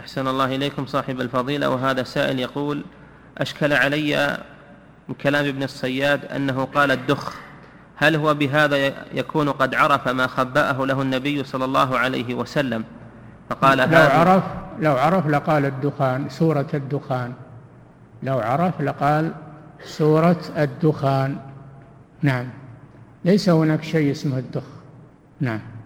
أحسن الله إليكم صاحب الفضيلة. وهذا سائل يقول: أشكل علي من كلام ابن الصياد أنه قال الدخ، هل هو بهذا يكون قد عرف ما خبأه له النبي صلى الله عليه وسلم فقال لو عرف لقال الدخان، سورة الدخان، لو عرف لقال سورة الدخان. نعم، ليس هناك شيء اسمه الدخ. نعم.